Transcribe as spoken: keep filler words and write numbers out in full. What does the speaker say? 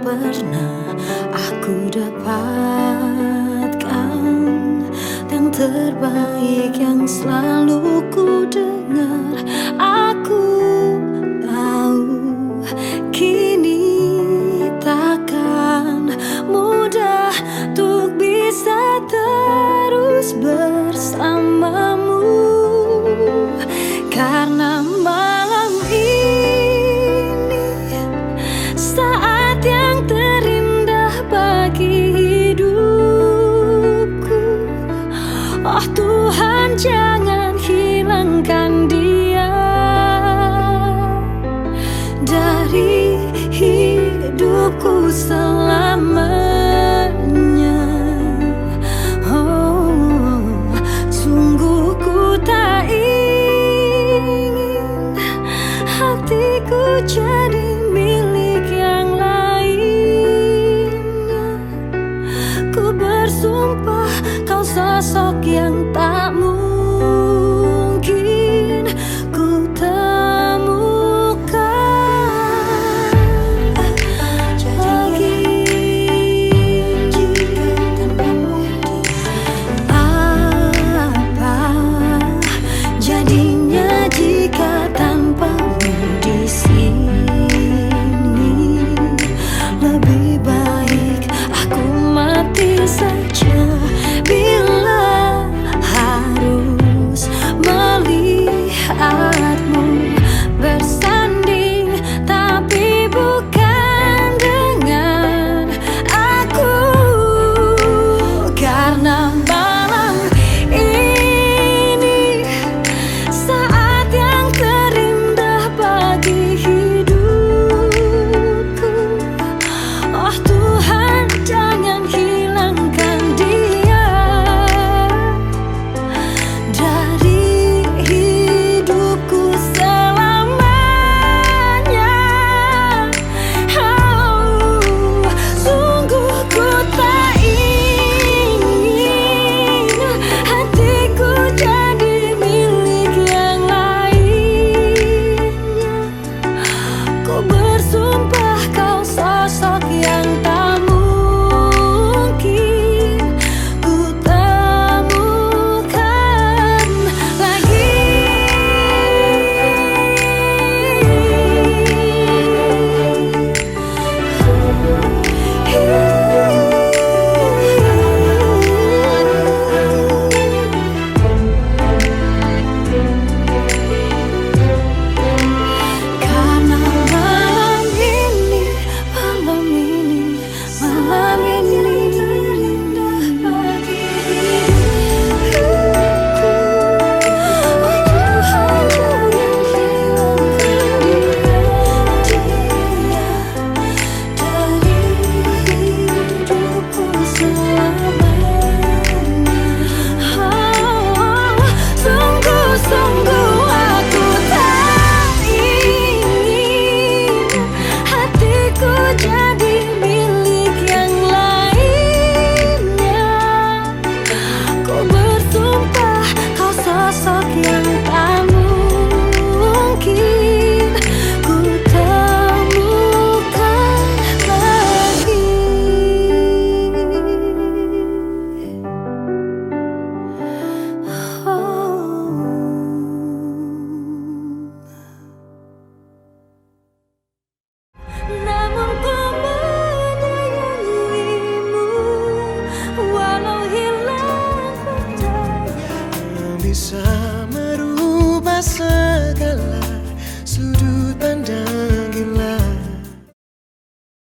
pernah aku dapatkan, yang terbaik yang selalu ku dengar. Aku tahu kini takkan mudah untuk bisa terus bersamamu, karena malam ini saat yang terindah bagi hidupku. Oh Tuhan, jangan hilangkan dia dari hidupku selamanya. Oh, sungguh ku tak ingin hatiku jadi milik yang lainnya. Ku bersumpah kau sosok yang tak mungkin ku temukan lagi. Apa jadinya jika tanpamu di sini? Lebih baik aku mati saja bila harus melihatmu bersanding, tapi bukan dengan aku. Karena malam ini saat yang terindah bagi hidupku. Oh Tuhan, jangan hilangkan dia dari hidupku selamanya. Oh, sungguh ku tak ingin hatiku jadi milik yang lainnya. Ku bersumpah kau sosok yang tak mungkin ku temukan lagi. Karena malam ini, malam ini, malam ini indah bagi hidupku. Oh Tuhan, jangan hilangkan dia, dia dari hidupku selamanya. Oh, sungguh-sungguh aku tak ingin hatiku jadi milik yang lainnya. Ku bersumpah kau sosok yang tak mungkin ku temukan lagi. Namun ku menyayangimu walau hilang percaya. Bisa merubah segala